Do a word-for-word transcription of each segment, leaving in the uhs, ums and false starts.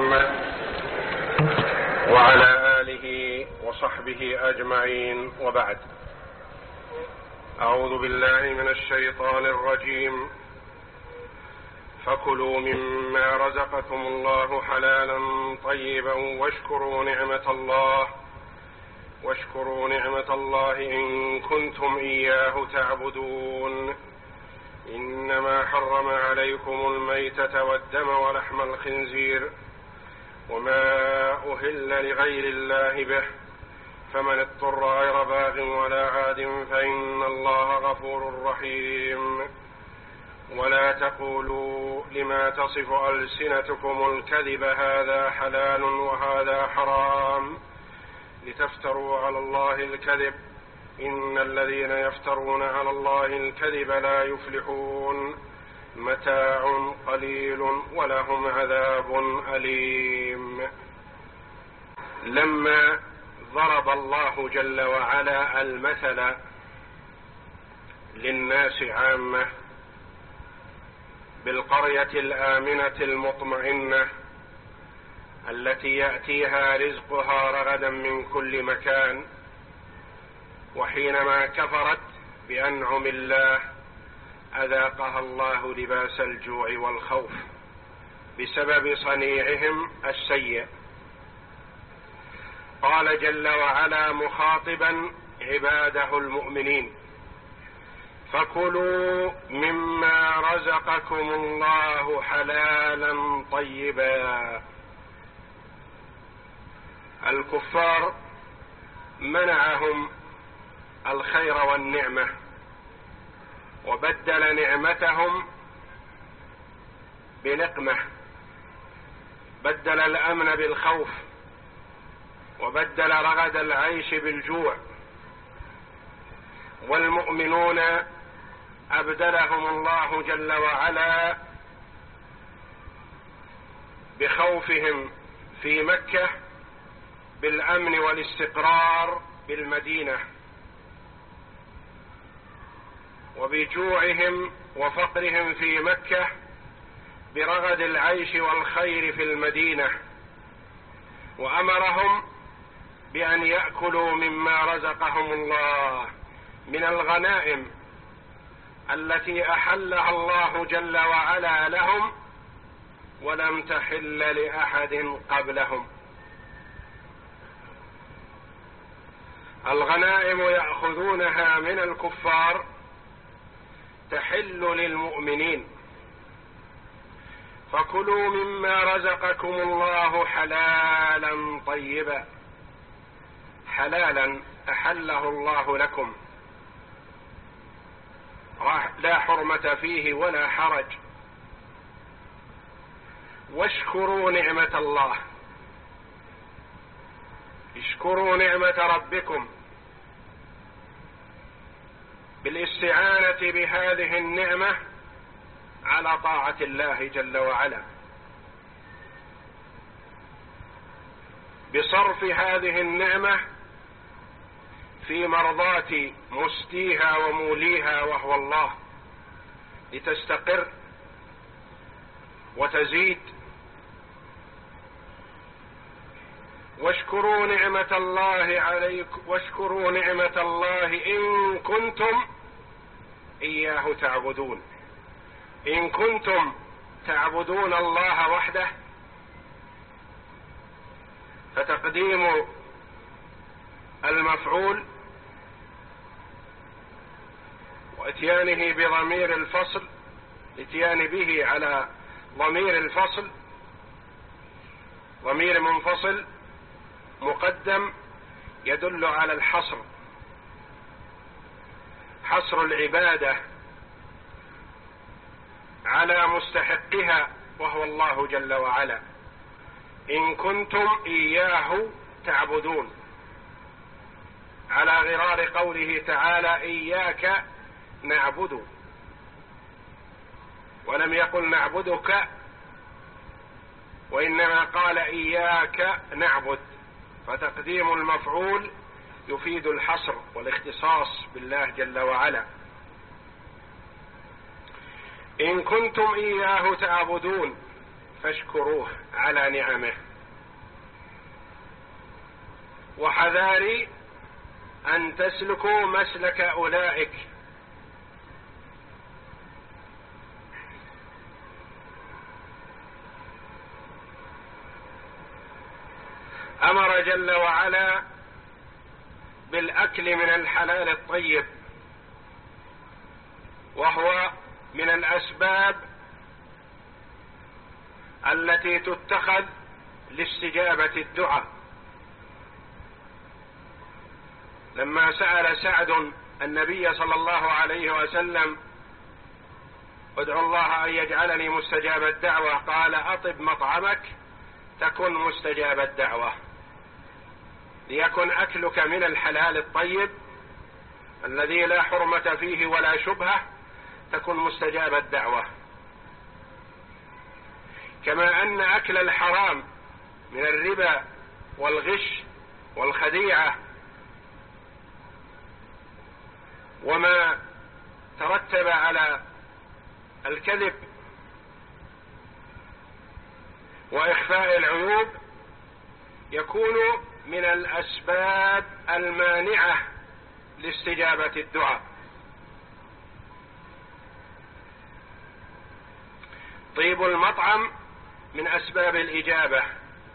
محمد وعلى آله وصحبه أجمعين، وبعد. أعوذ بالله من الشيطان الرجيم. فكلوا مما رزقكم الله حلالا طيبا واشكروا نعمة الله واشكروا نعمة الله إن كنتم إياه تعبدون. إنما حرم عليكم الميتة والدم ولحم الخنزير وما أهل لغير الله به، فمن اضطر غير باغ ولا عاد فإن الله غفور رحيم. ولا تقولوا لما تصف ألسنتكم الكذب هذا حلال وهذا حرام لتفتروا على الله الكذب، إن الذين يفترون على الله الكذب لا يفلحون. متاع قليل ولهم عذاب أليم. لما ضرب الله جل وعلا المثل للناس عامة بالقرية الآمنة المطمئنة التي يأتيها رزقها رغدا من كل مكان، وحينما كفرت بأنعم الله أذاقها الله لباس الجوع والخوف بسبب صنيعهم السيء. قال جل وعلا مخاطبا عباده المؤمنين: فكلوا مما رزقكم الله حلالا طيبا. الكفار منعهم الخير والنعمة وبدل نعمتهم بنقمة، بدل الأمن بالخوف وبدل رغد العيش بالجوع. والمؤمنون أبدلهم الله جل وعلا بخوفهم في مكة بالأمن والاستقرار بالمدينة، وبجوعهم وفقرهم في مكة برغد العيش والخير في المدينة. وأمرهم بأن يأكلوا مما رزقهم الله من الغنائم التي أحلها الله جل وعلا لهم ولم تحل لأحد قبلهم. الغنائم يأخذونها من الكفار تحل للمؤمنين. فكلوا مما رزقكم الله حلالا طيبا. حلالا أحله الله لكم، لا حرمة فيه ولا حرج. واشكروا نعمة الله، اشكروا نعمة ربكم بالاستعانة بهذه النعمة على طاعة الله جل وعلا، بصرف هذه النعمة في مرضاة مسديها وموليها وهو الله لتستقر وتزيد. واشكروا نعمة الله عليكم واشكروا نعمة الله إن كنتم إياه تعبدون. إن كنتم تعبدون الله وحده، فتقديم المفعول واتيانه بضمير الفصل، اتيان به على ضمير الفصل، ضمير منفصل مقدم يدل على الحصر، حصر العبادة على مستحقها وهو الله جل وعلا. إن كنتم إياه تعبدون، على غرار قوله تعالى إياك نعبد، ولم يقل نعبدك، وإنما قال إياك نعبد، فتقديم المفعول يفيد الحصر والاختصاص بالله جل وعلا. إن كنتم إياه تعبدون فاشكروه على نعمه، وحذاري أن تسلكوا مسلك أولئك. أمر جل وعلا بالأكل من الحلال الطيب، وهو من الأسباب التي تتخذ لاستجابة الدعاء. لما سأل سعد النبي صلى الله عليه وسلم: ادعو الله أن يجعلني مستجاب الدعوة، قال: أطب مطعمك تكن مستجاب الدعوة. ليكن أكلك من الحلال الطيب الذي لا حرمة فيه ولا شبهة، تكن مستجاب الدعوة. كما أن أكل الحرام من الربا والغش والخديعة وما ترتب على الكذب وإخفاء العيوب يكون من الأسباب المانعة لاستجابة الدعاء. طيب المطعم من أسباب الإجابة،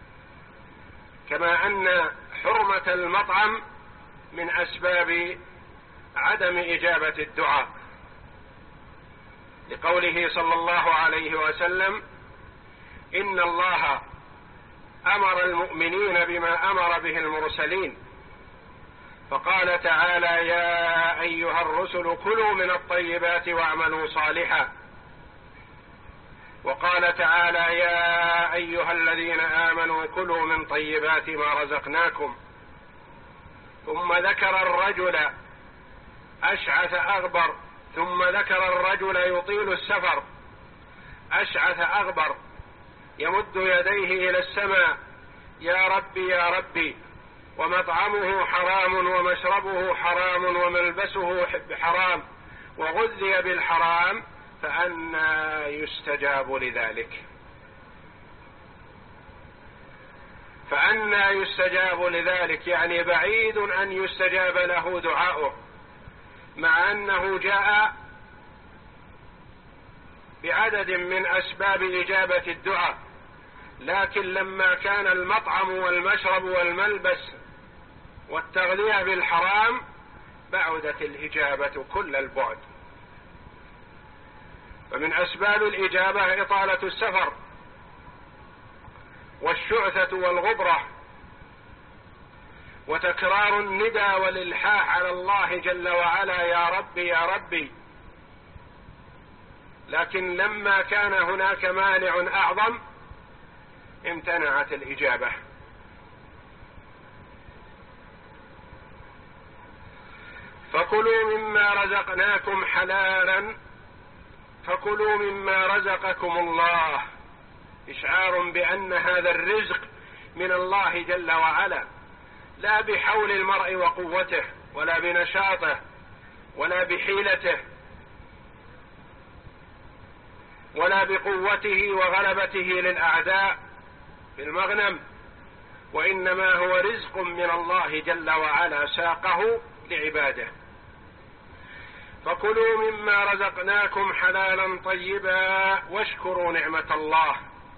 كما أن حرمة المطعم من أسباب عدم إجابة الدعاء، لقوله صلى الله عليه وسلم: إن الله أمر المؤمنين بما أمر به المرسلين، فقال تعالى: يا أيها الرسل كلوا من الطيبات واعملوا صالحا. وقال تعالى: يا أيها الذين آمنوا كلوا من طيبات ما رزقناكم. ثم ذكر الرجل أشعث أغبر، ثم ذكر الرجل يطيل السفر أشعث أغبر يمد يديه إلى السماء: يا ربي يا ربي، ومطعمه حرام ومشربه حرام وملبسه حرام وغذي بالحرام، فأنى يستجاب لذلك؟ فأنى يستجاب لذلك يعني بعيد أن يستجاب له دعاؤه، مع أنه جاء بعدد من أسباب إجابة الدعاء، لكن لما كان المطعم والمشرب والملبس والتغذية بالحرام بعدت الإجابة كل البعد. فمن أسباب الإجابة إطالة السفر والشعثة والغبرة وتكرار الندى والإلحاح على الله جل وعلا: يا ربي يا ربي. لكن لما كان هناك مانع أعظم امتنعت الإجابة. فكلوا مما رزقناكم حلالا، فكلوا مما رزقكم الله، إشعار بأن هذا الرزق من الله جل وعلا، لا بحول المرء وقوته ولا بنشاطه ولا بحيلته ولا بقوته وغلبته للأعداء بالمغنم، وإنما هو رزق من الله جل وعلا ساقه لعباده. فكلوا مما رزقناكم حلالا طيبا واشكروا نعمة الله،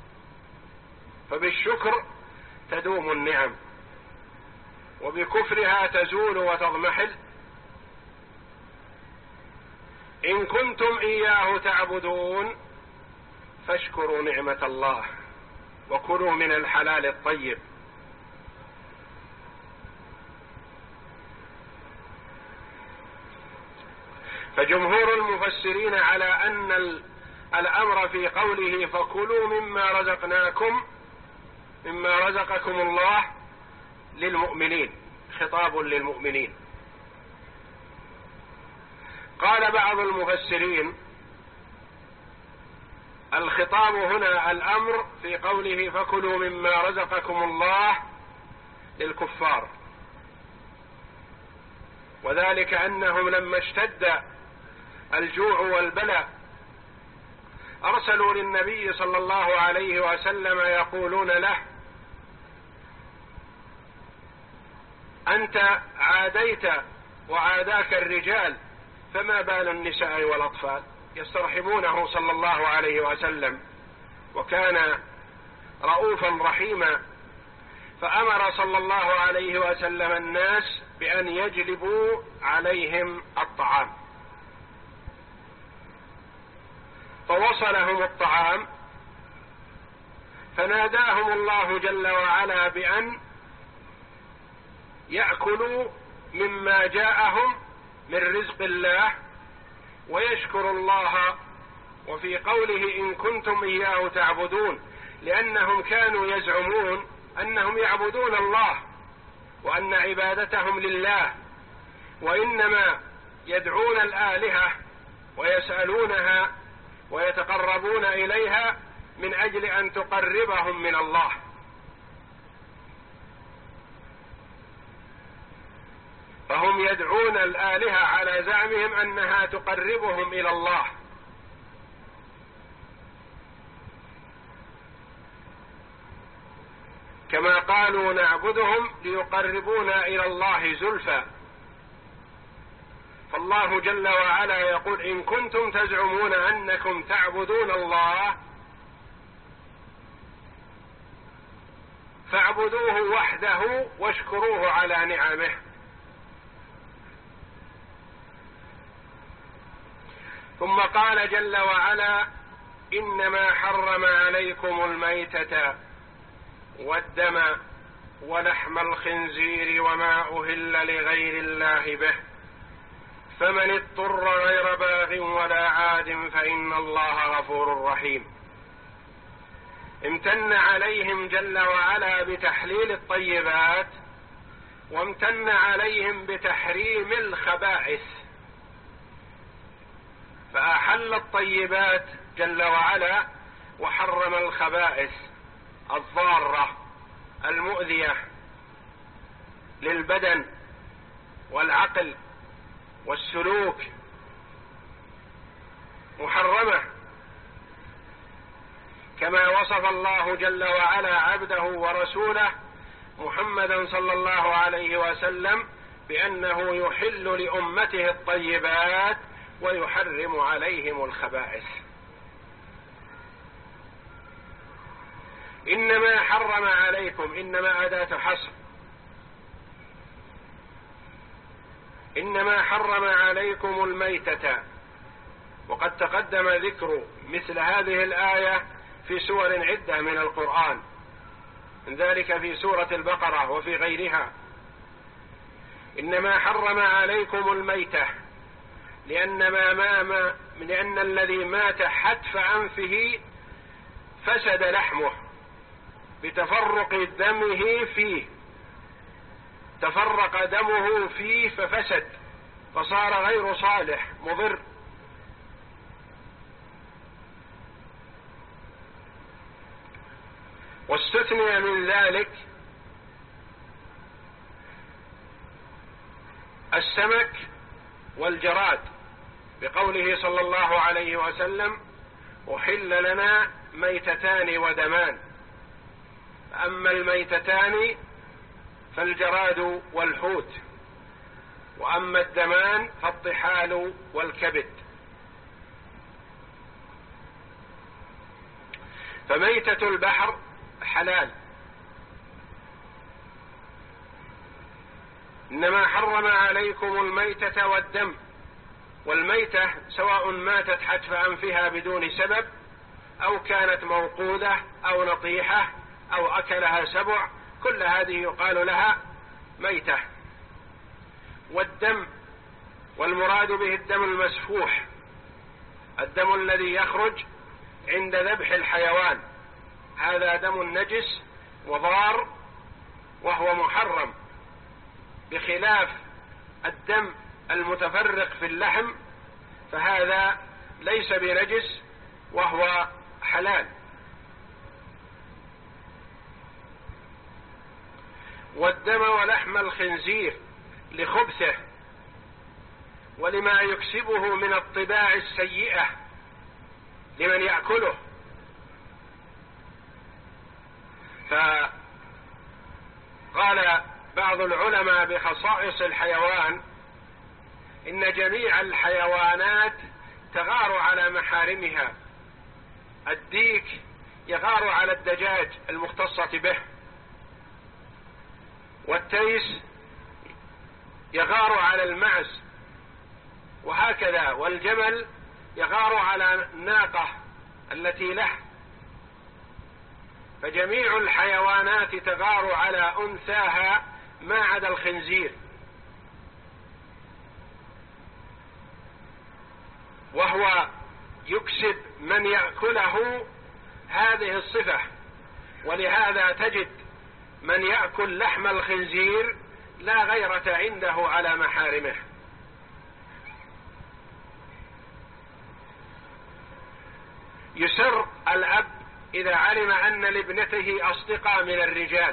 فبالشكر تدوم النعم، وبكفرها تزول وتضمحل. إن كنتم إياه تعبدون فاشكروا نعمة الله وكلوا من الحلال الطيب. فجمهور المفسرين على أن الأمر في قوله فكلوا مما رزقناكم مما رزقكم الله للمؤمنين، خطاب للمؤمنين. قال بعض المفسرين: الخطاب هنا الأمر في قوله فكلوا مما رزقكم الله للكفار، وذلك أنهم لما اشتد الجوع والبلاء أرسلوا للنبي صلى الله عليه وسلم يقولون له: أنت عاديت وعاداك الرجال، فما بال النساء والأطفال؟ يسترحمونه صلى الله عليه وسلم، وكان رؤوفا رحيما، فأمر صلى الله عليه وسلم الناس بأن يجلبوا عليهم الطعام، فوصلهم الطعام، فناداهم الله جل وعلا بأن يأكلوا مما جاءهم من رزق الله ويشكروا الله. وفي قوله: إن كنتم إياه تعبدون، لأنهم كانوا يزعمون أنهم يعبدون الله وأن عبادتهم لله، وإنما يدعون الآلهة ويسألونها ويتقربون إليها من أجل أن تقربهم من الله. فهم يدعون الآلهة على زعمهم أنها تقربهم إلى الله، كما قالوا: نعبدهم ليقربونا إلى الله زلفى. فالله جل وعلا يقول: إن كنتم تزعمون أنكم تعبدون الله فاعبدوه وحده واشكروه على نعمه. ثم قال جل وعلا: إنما حرم عليكم الميتة والدم ولحم الخنزير وما أهل لغير الله به، فمن اضطر غير باغ ولا عاد فإن الله غفور رحيم. امتن عليهم جل وعلا بتحليل الطيبات، وامتن عليهم بتحريم الخبائث، فأحل الطيبات جل وعلا وحرم الخبائث الضارة المؤذية للبدن والعقل والسلوك، محرمة، كما وصف الله جل وعلا عبده ورسوله محمدا صلى الله عليه وسلم بأنه يحل لأمته الطيبات ويحرم عليهم الخبائث. إنما حرم عليكم، إنما أداة حصر، إنما حرم عليكم الميتة. وقد تقدم ذكر مثل هذه الآية في سور عدة من القرآن، من ذلك في سورة البقرة وفي غيرها. إنما حرم عليكم الميتة لأن ما ما لأن الذي مات حتف أنفه فسد لحمه بتفرق دمه فيه، تفرق دمه فيه ففسد، فصار غير صالح مضر. واستثني من ذلك السمك والجراد بقوله صلى الله عليه وسلم: أحل لنا ميتتان ودمان. أما الميتتان فالجراد والحوت، وأما الدمان فالطحال والكبد. فميتة البحر حلال. إنما حرم عليكم الميتة والدم. والميتة سواء ماتت حتف أنفها بدون سبب، أو كانت موقودة أو نطيحة أو أكلها سبع، كل هذه يقال لها ميتة. والدم، والمراد به الدم المسفوح، الدم الذي يخرج عند ذبح الحيوان، هذا دم نجس وضار وهو محرم، بخلاف الدم المتفرق في اللحم فهذا ليس بنجس وهو حلال. والدم ولحم الخنزير لخبثه ولما يكسبه من الطباع السيئة لمن يأكله. فقال بعض العلماء بخصائص الحيوان إن جميع الحيوانات تغار على محارمها. الديك يغار على الدجاج المختصة به، والتيس يغار على المعز، وهكذا، والجمل يغار على الناقة التي له. فجميع الحيوانات تغار على أنثاها ما عدا الخنزير، وهو يكسب من يأكله هذه الصفة. ولهذا تجد من يأكل لحم الخنزير لا غيرة عنده على محارمه. يسر الأب إذا علم أن لابنته أصدقاء من الرجال،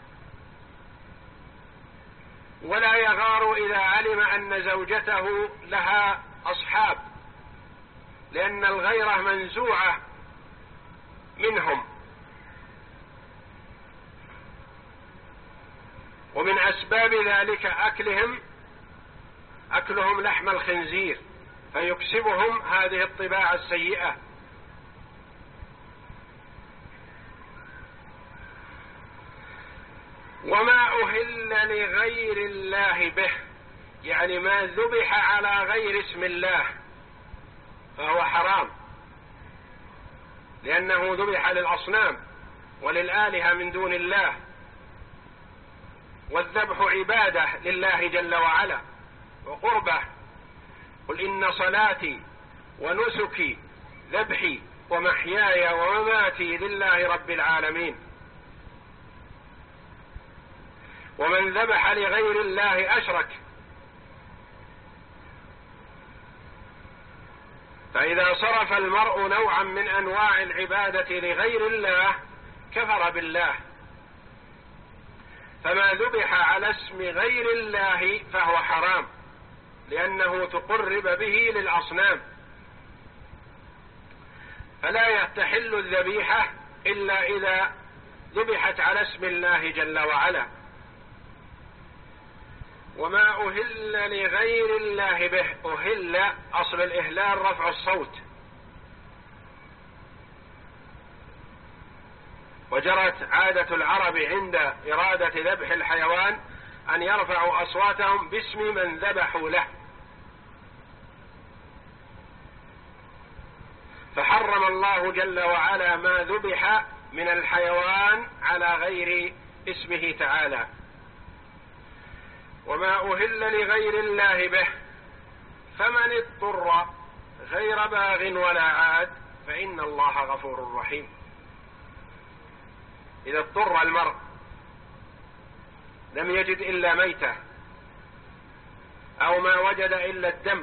ولا يغار إذا علم أن زوجته لها أصحاب، لأن الغيرة منزوعة منهم. ومن أسباب ذلك أكلهم أكلهم لحم الخنزير، فيكسبهم هذه الطباع السيئة. وما أهل لغير الله به، يعني ما ذبح على غير اسم الله فهو حرام، لأنه ذبح للأصنام وللآلهة من دون الله، والذبح عبادة لله جل وعلا وقربه. قل إن صلاتي ونسكي ذبحي ومحياي ومماتي لله رب العالمين. ومن ذبح لغير الله أشرك. فإذا صرف المرء نوعا من أنواع العبادة لغير الله كفر بالله. فما ذبح على اسم غير الله فهو حرام، لأنه تقرب به للأصنام، فلا تحل الذبيحة إلا إذا ذبحت على اسم الله جل وعلا. وما أهل لغير الله به، أهل أصل الإهلال رفع الصوت، وجرت عادة العرب عند إرادة ذبح الحيوان أن يرفعوا أصواتهم باسم من ذبحوا له، فحرم الله جل وعلا ما ذبح من الحيوان على غير اسمه تعالى. وما أهل لغير الله به فمن اضطر غير باغ ولا عاد فإن الله غفور رحيم. إذا اضطر المرء لم يجد إلا ميتة، أو ما وجد إلا الدم،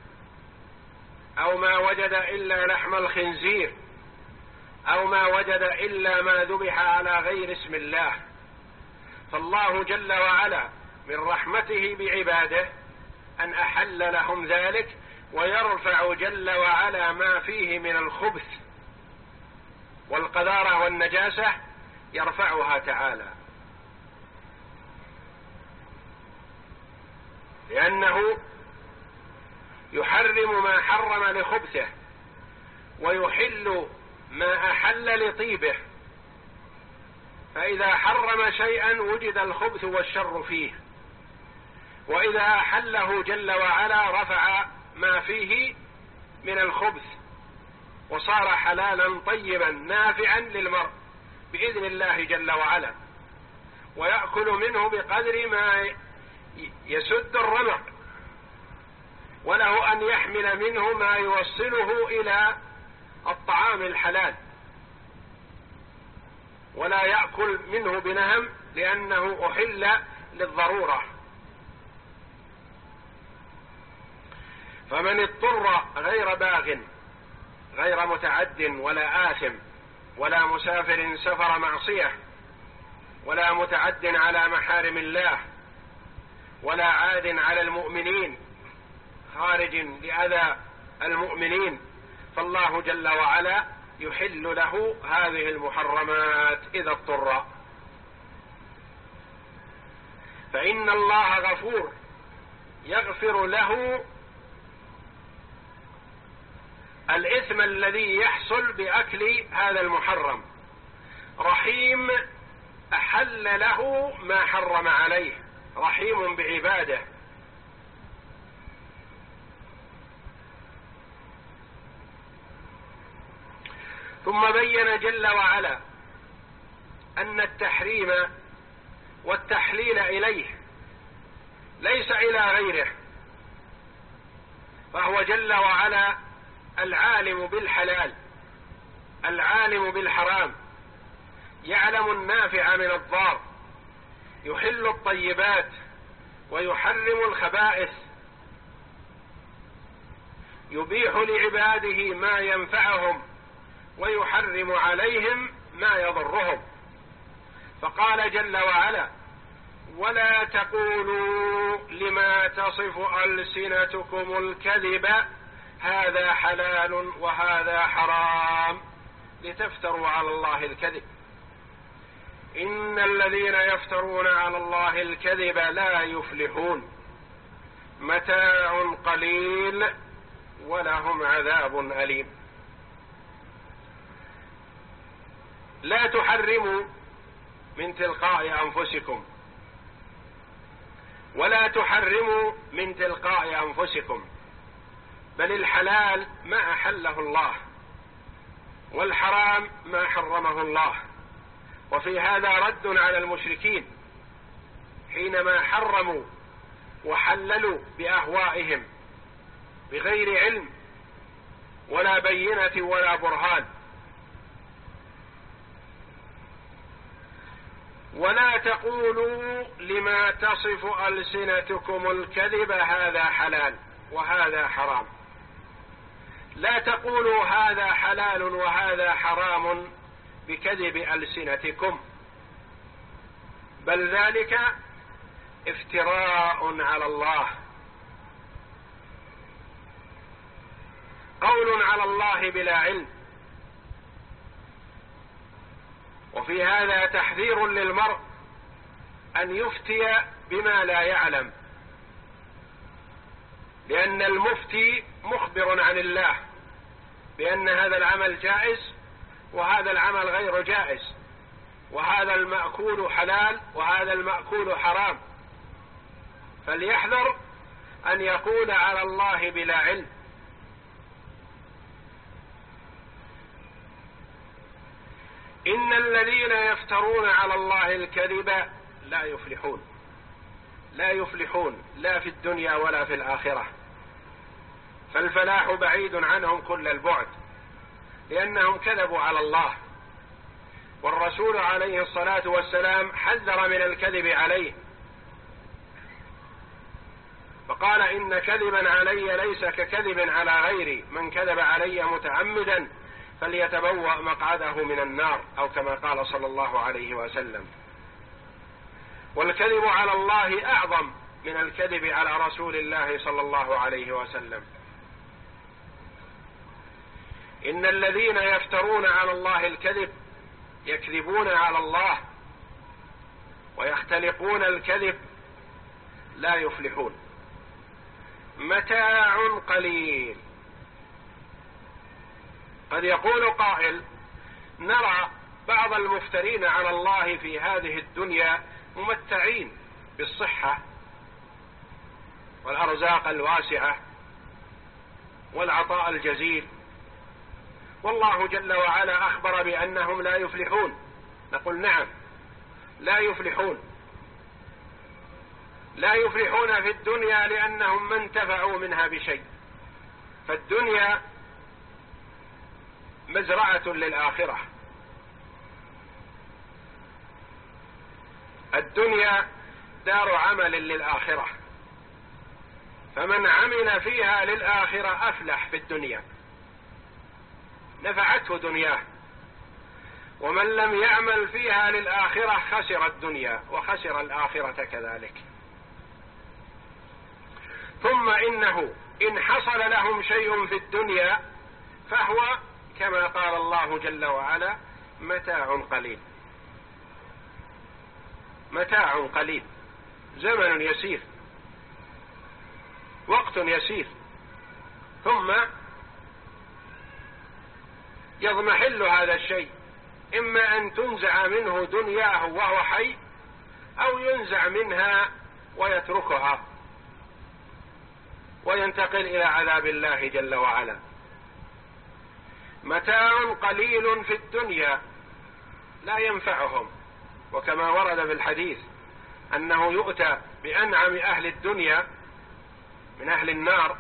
أو ما وجد إلا لحم الخنزير، أو ما وجد إلا ما ذبح على غير اسم الله، فالله جل وعلا من رحمته بعباده أن أحل لهم ذلك، ويرفع جل وعلا ما فيه من الخبث والقذارة والنجاسة يرفعها تعالى، لأنه يحرم ما حرم لخبثه ويحل ما أحل لطيبه. فإذا حرم شيئا وجد الخبث والشر فيه، وإذا أحله جل وعلا رفع ما فيه من الخبث وصار حلالا طيبا نافعا للمرء بإذن الله جل وعلا، ويأكل منه بقدر ما يسد الرمق، وله أن يحمل منه ما يوصله إلى الطعام الحلال، ولا يأكل منه بنهم لأنه أحل للضرورة. فمن اضطر غير باغ غير متعد ولا آثم ولا مسافر سفر معصية ولا متعد على محارم الله ولا عاد على المؤمنين خارج لأذى المؤمنين، فالله جل وعلا يحل له هذه المحرمات إذا اضطر، فإن الله غفور يغفر له الإثم الذي يحصل بأكل هذا المحرم، رحيم أحل له ما حرم عليه، رحيم بعباده. ثم بين جل وعلا أن التحريم والتحليل إليه ليس إلى غيره، فهو جل وعلا العالم بالحلال العالم بالحرام، يعلم النافع من الضار، يحل الطيبات ويحرم الخبائث، يبيح لعباده ما ينفعهم ويحرم عليهم ما يضرهم. فقال جل وعلا: ولا تقولوا لما تصف ألسنتكم الكذب هذا حلال وهذا حرام لتفتروا على الله الكذب، إن الذين يفترون على الله الكذب لا يفلحون، متاع قليل ولهم عذاب أليم. لا تحرموا من تلقاء أنفسكم، ولا تحرموا من تلقاء أنفسكم، بل الحلال ما أحله الله، والحرام ما حرمه الله. وفي هذا رد على المشركين حينما حرموا وحللوا بأهوائهم بغير علم ولا بينة ولا برهان. ولا تقولوا لما تصف ألسنتكم الكذب هذا حلال وهذا حرام، لا تقولوا هذا حلال وهذا حرام بكذب ألسنتكم، بل ذلك افتراء على الله، قول على الله بلا علم. وفي هذا تحذير للمرء أن يفتي بما لا يعلم، لأن المفتي مخبر عن الله بأن هذا العمل جائز وهذا العمل غير جائز، وهذا المأكول حلال وهذا المأكول حرام، فليحذر أن يقول على الله بلا علم. إن الذين يفترون على الله الكذب لا يفلحون، لا يفلحون لا في الدنيا ولا في الآخرة، فالفلاح بعيد عنهم كل البعد، لأنهم كذبوا على الله، والرسول عليه الصلاة والسلام حذر من الكذب عليه، فقال: إن كذبا علي ليس ككذب على غيري، من كذب علي متعمدا فليتبوأ مقعده من النار، أو كما قال صلى الله عليه وسلم. والكذب على الله أعظم من الكذب على رسول الله صلى الله عليه وسلم. إن الذين يفترون على الله الكذب يكذبون على الله ويختلقون الكذب لا يفلحون، متاع قليل. قد يقول قائل: نرى بعض المفترين على الله في هذه الدنيا ممتعين بالصحة والأرزاق الواسعة والعطاء الجزيل، والله جل وعلا أخبر بأنهم لا يفلحون. نقول: نعم، لا يفلحون، لا يفلحون في الدنيا لأنهم ما انتفعوا منها بشيء، فالدنيا مزرعة للآخرة، الدنيا دار عمل للآخرة، فمن عمل فيها للآخرة أفلح في الدنيا، نفعته دنياه، ومن لم يعمل فيها للآخرة خسر الدنيا وخسر الآخرة كذلك. ثم إنه إن حصل لهم شيء في الدنيا فهو كما قال الله جل وعلا متاع قليل، متاع قليل، زمن يسير، وقت يسير، ثم يضمحل هذا الشيء، إما أن تنزع منه دنياه وهو حي، أو ينزع منها ويتركها وينتقل إلى عذاب الله جل وعلا. متاع قليل في الدنيا لا ينفعهم، وكما ورد في الحديث أنه يؤتى بأنعم أهل الدنيا من أهل النار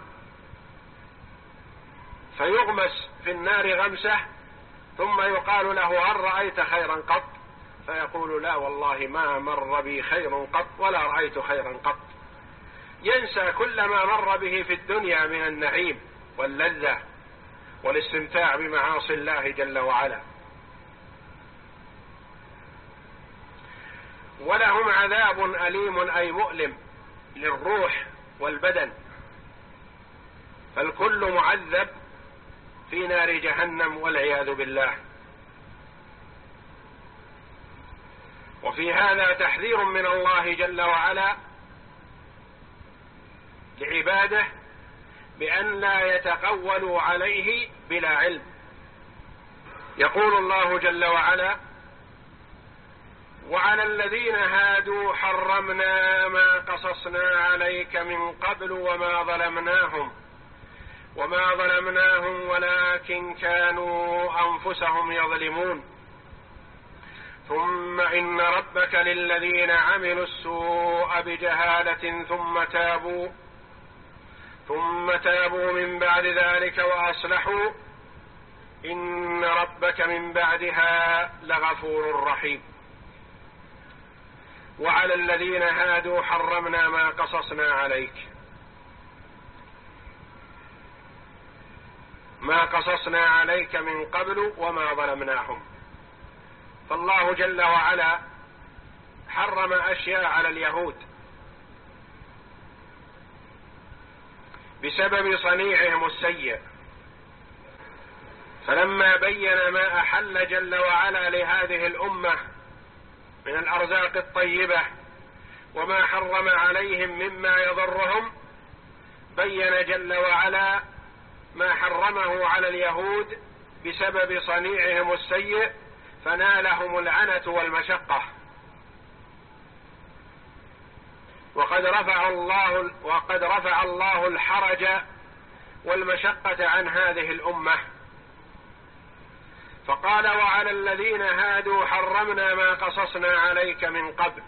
فيغمس في النار غمسة، ثم يقال له هل رأيت خيرا قط؟ فيقول لا والله ما مر بي خير قط ولا رأيت خيرا قط. ينسى كل ما مر به في الدنيا من النعيم واللذة والاستمتاع بمعاصي الله جل وعلا. ولهم عذاب أليم أي مؤلم للروح والبدن، فالكل معذب في نار جهنم والعياذ بالله. وفي هذا تحذير من الله جل وعلا لعباده بأن لا يتقولوا عليه بلا علم. يقول الله جل وعلا وعلى الذين هادوا حرمنا ما قصصنا عليك من قبل وما ظلمناهم وما ظلمناهم ولكن كانوا أنفسهم يظلمون ثم إن ربك للذين عملوا السوء بجهالة ثم تابوا ثم تابوا من بعد ذلك وأصلحوا إن ربك من بعدها لغفور رحيم. وعلى الذين هادوا حرمنا ما قصصنا عليك، ما قصصنا عليك من قبل وما ظلمناهم. فالله جل وعلا حرم أشياء على اليهود بسبب صنيعهم السيء، فلما بين ما أحل جل وعلا لهذه الأمة من الأرزاق الطيبة وما حرم عليهم مما يضرهم، بين جل وعلا ما حرمه على اليهود بسبب صنيعهم السيء فنالهم العنة والمشقة. وقد رفع الله وقد رفع الله الحرج والمشقة عن هذه الأمة، فقال وعلى الذين هادوا حرمنا ما قصصنا عليك من قبل.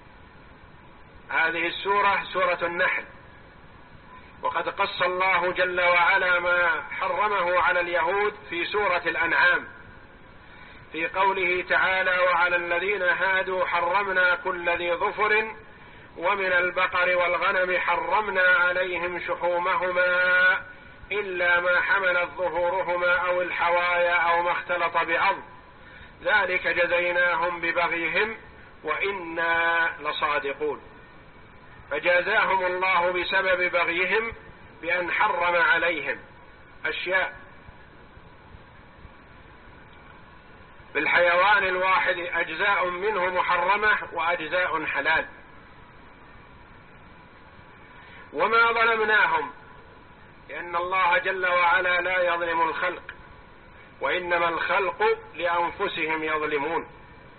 هذه السورة سورة النحل، وقد قص الله جل وعلا ما حرمه على اليهود في سورة الأنعام في قوله تعالى وعلى الذين هادوا حرمنا كل ذي ظفر ومن البقر والغنم حرمنا عليهم شحومهما إلا ما حملت ظهورهما أو الحوايا أو ما اختلط بعظم ذلك جزيناهم ببغيهم وإنا لصادقون. فجازاهم الله بسبب بغيهم بأن حرم عليهم أشياء بالحيوان الواحد أجزاء منه محرمة وأجزاء حلال. وما ظلمناهم، لأن الله جل وعلا لا يظلم الخلق، وإنما الخلق لأنفسهم يظلمون.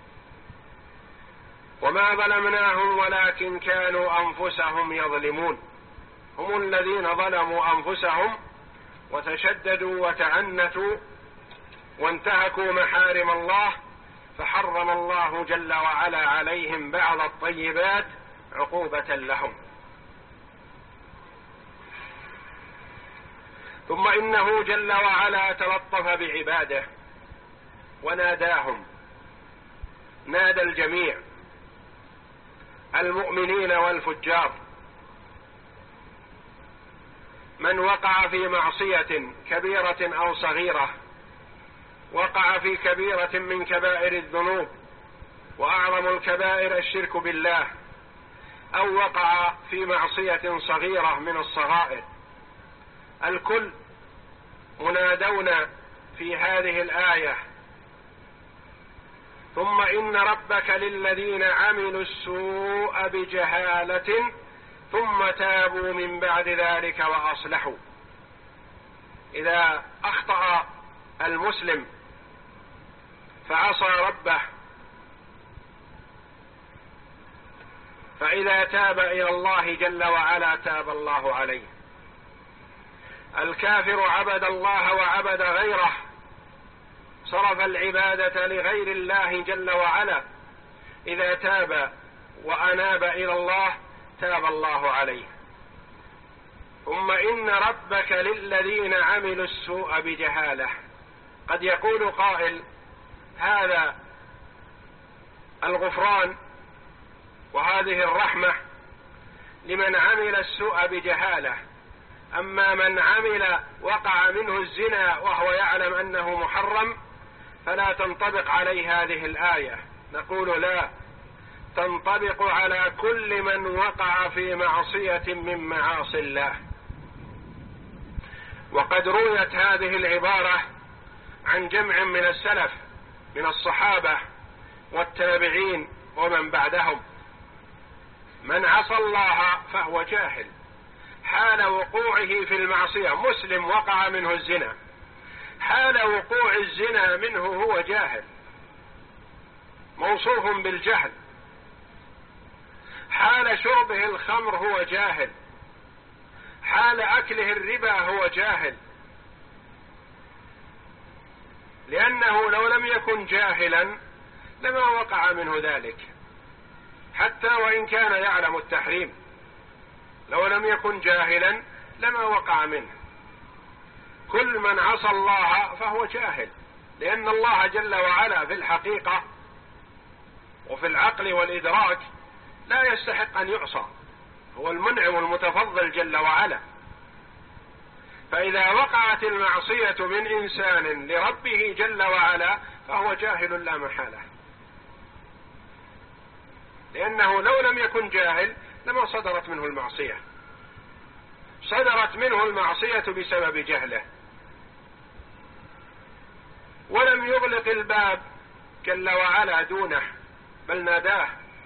وما ظلمناهم ولكن كانوا أنفسهم يظلمون، هم الذين ظلموا أنفسهم وتشددوا وتعنتوا وانتهكوا محارم الله، فحرم الله جل وعلا عليهم بعض الطيبات عقوبة لهم. ثم إنه جل وعلا تلطف بعباده وناداهم، نادى الجميع المؤمنين والفجار، من وقع في معصية كبيرة أو صغيرة، وقع في كبيرة من كبائر الذنوب وأعظم الكبائر الشرك بالله، أو وقع في معصية صغيرة من الصغائر، الكل منادون في هذه الآية: ثم إن ربك للذين عملوا السوء بجهالة ثم تابوا من بعد ذلك وأصلحوا. إذا أخطأ المسلم فعصى ربه، فإذا تاب إلى الله جل وعلا تاب الله عليه. الكافر عبد الله وعبد غيره، صرف العبادة لغير الله جل وعلا، إذا تاب وأناب إلى الله تاب الله عليه. ثم إن ربك للذين عملوا السوء بجهالة. قد يقول قائل: هذا الغفران وهذه الرحمة لمن عمل السوء بجهالة، أما من عمل وقع منه الزنا وهو يعلم أنه محرم فلا تنطبق عليه هذه الآية. نقول: لا، تنطبق على كل من وقع في معصية من معاصي الله. وقد رويت هذه العبارة عن جمع من السلف من الصحابة والتابعين ومن بعدهم: من عصى الله فهو جاهل حال وقوعه في المعصية. مسلم وقع منه الزنا، حال وقوع الزنا منه هو جاهل موصوف بالجهل، حال شربه الخمر هو جاهل، حال أكله الربا هو جاهل، لأنه لو لم يكن جاهلا لما وقع منه ذلك، حتى وإن كان يعلم التحريم، لو لم يكن جاهلا لما وقع منه. كل من عصى الله فهو جاهل، لأن الله جل وعلا في الحقيقة وفي العقل والإدراك لا يستحق أن يعصى، هو المنعم المتفضل جل وعلا. فإذا وقعت المعصية من إنسان لربه جل وعلا فهو جاهل لا محالة، لأنه لو لم يكن جاهل لما صدرت منه المعصية، صدرت منه المعصية بسبب جهله، ولم يغلق الباب جل وعلا دونه بل ناداه: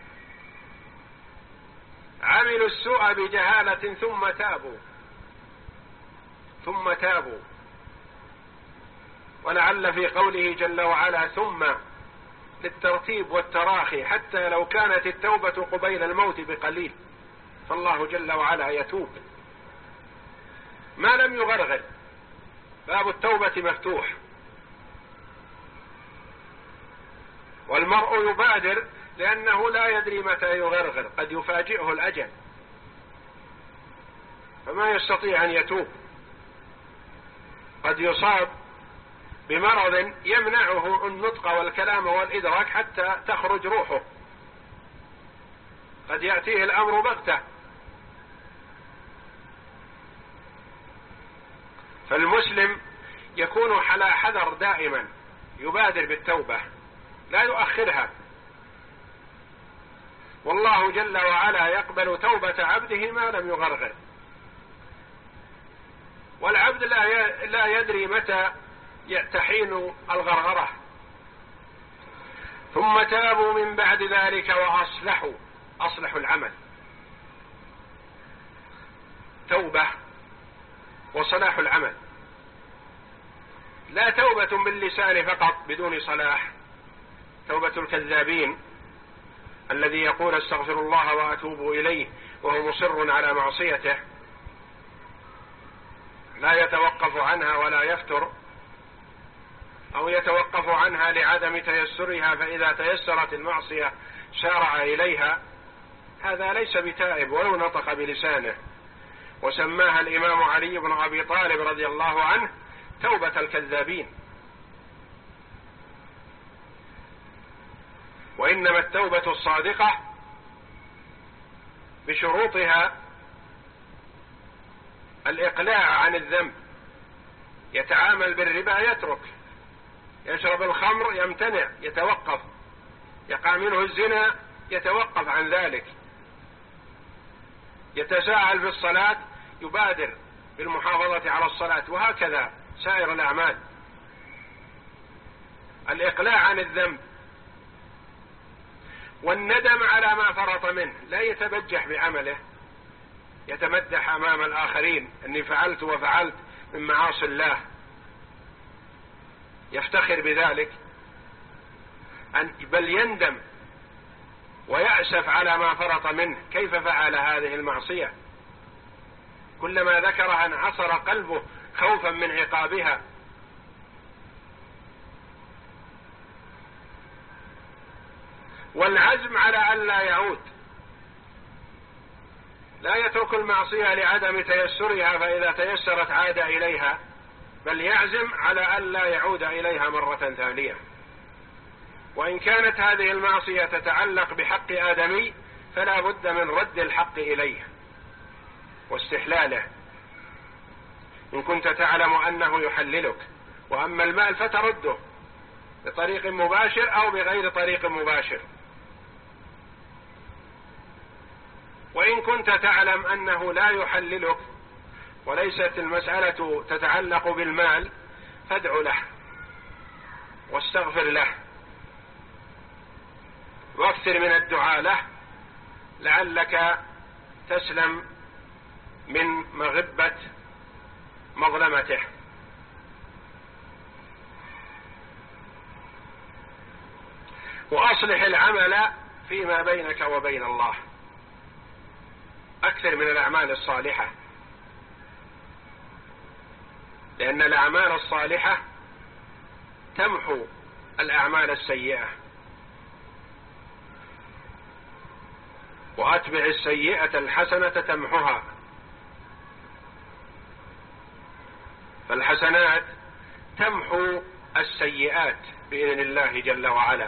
عملوا السوء بجهالة ثم تابوا ثم تابوا. ولعل في قوله جل وعلا ثم للترتيب والتراخي، حتى لو كانت التوبة قبيل الموت بقليل فالله جل وعلا يتوب ما لم يغرغر، باب التوبة مفتوح، والمرء يبادر لأنه لا يدري متى يغرغر، قد يفاجئه الأجل فما يستطيع أن يتوب، قد يصاب بمرض يمنعه النطق والكلام والإدراك حتى تخرج روحه، قد يأتيه الأمر بغتة. فالمسلم يكون على حذر دائما، يبادر بالتوبة لا يؤخرها، والله جل وعلا يقبل توبة عبده ما لم يغرغر، والعبد لا يدري متى تحين الغرغرة. ثم تابوا من بعد ذلك وأصلحوا، أصلحوا العمل، توبة وصلاح العمل، لا توبة باللسان فقط بدون صلاح، توبة الكذابين الذي يقول استغفر الله وأتوب إليه وهو مصر على معصيته، لا يتوقف عنها ولا يفتر، أو يتوقف عنها لعدم تيسرها فإذا تيسرت المعصية سارع إليها، هذا ليس بتائب ولو نطق بلسانه. وسماها الإمام علي بن أبي طالب رضي الله عنه توبة الكذابين. وإنما التوبة الصادقة بشروطها الإقلاع عن الذنب، يتعامل بالربا يترك، يشرب الخمر يمتنع يتوقف، يقع منه الزنا يتوقف عن ذلك، يتساهل في الصلاة يبادر بالمحافظة على الصلاة، وهكذا سائر الأعمال. الإقلاع عن الذنب والندم على ما فرط منه، لا يتبجح بعمله يتمدح أمام الآخرين أني فعلت وفعلت من معاصي الله، يفتخر بذلك، بل يندم ويأسف على ما فرط منه، كيف فعل هذه المعصية، كلما ذكرها انعصر قلبه خوفا من عقابها. والعزم على ألا يعود، لا يترك المعصية لعدم تيسرها فإذا تيسرت عاد إليها، بل يعزم على ألا يعود إليها مرة ثانية. وإن كانت هذه المعصية تتعلق بحق آدمي فلا بد من رد الحق إليه واستحلاله إن كنت تعلم أنه يحللك. وأما المال فترده بطريق مباشر أو بغير طريق مباشر. وإن كنت تعلم أنه لا يحللك وليست المسألة تتعلق بالمال فادع له واستغفر له واكثر من الدعاء له لعلك تسلم من مغبة مظلمته. وأصلح العمل فيما بينك وبين الله، أكثر من الأعمال الصالحة، لأن الأعمال الصالحة تمحو الأعمال السيئة. وأتبع السيئة الحسنة تمحها، فالحسنات تمحو السيئات بإذن الله جل وعلا.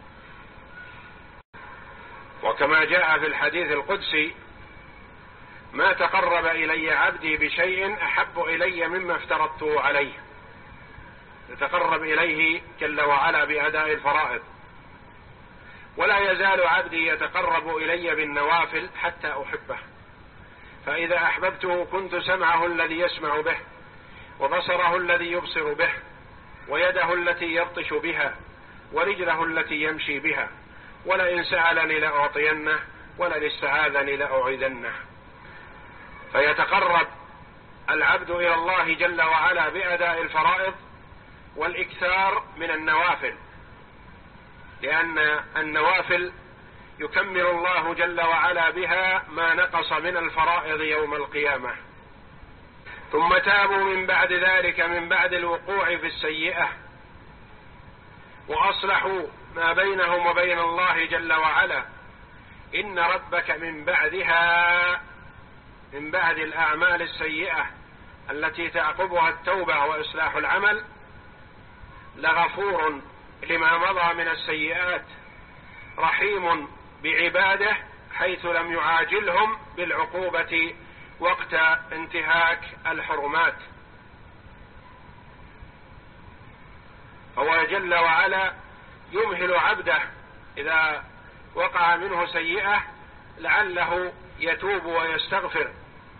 وكما جاء في الحديث القدسي: ما تقرب إلي عبدي بشيء أحب إلي مما افترضته عليه. يتقرب إليه جل وعلا بأداء الفرائض. ولا يزال عبدي يتقرب إلي بالنوافل حتى أحبه، فإذا أحببته كنت سمعه الذي يسمع به، وبصره الذي يبصر به، ويده التي يبطش بها، ورجله التي يمشي بها، ولئن سألني لأعطينه، ولئن استعاذني لأعيذنه. فيتقرب العبد إلى الله جل وعلا بأداء الفرائض والإكثار من النوافل، لأن النوافل يكمل الله جل وعلا بها ما نقص من الفرائض يوم القيامة. ثم تابوا من بعد ذلك، من بعد الوقوع في السيئة، وأصلحوا ما بينهم وبين الله جل وعلا. إن ربك من بعدها، من بعد الأعمال السيئة التي تعقبها التوبة وإصلاح العمل، لغفور لما مضى من السيئات، رحيم بعباده حيث لم يعاجلهم بالعقوبة وقت انتهاك الحرمات. هو جل وعلا يمهل عبده إذا وقع منه سيئة لعله يتوب ويستغفر،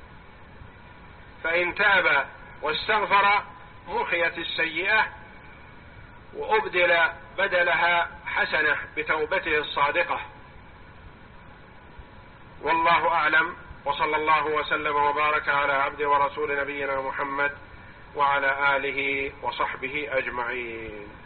فإن تاب واستغفر محيت السيئة وأبدل بدلها حسنة بتوبته الصادقة. والله أعلم، وصلى الله وسلم وبارك على عبد ورسول نبينا محمد وعلى آله وصحبه أجمعين.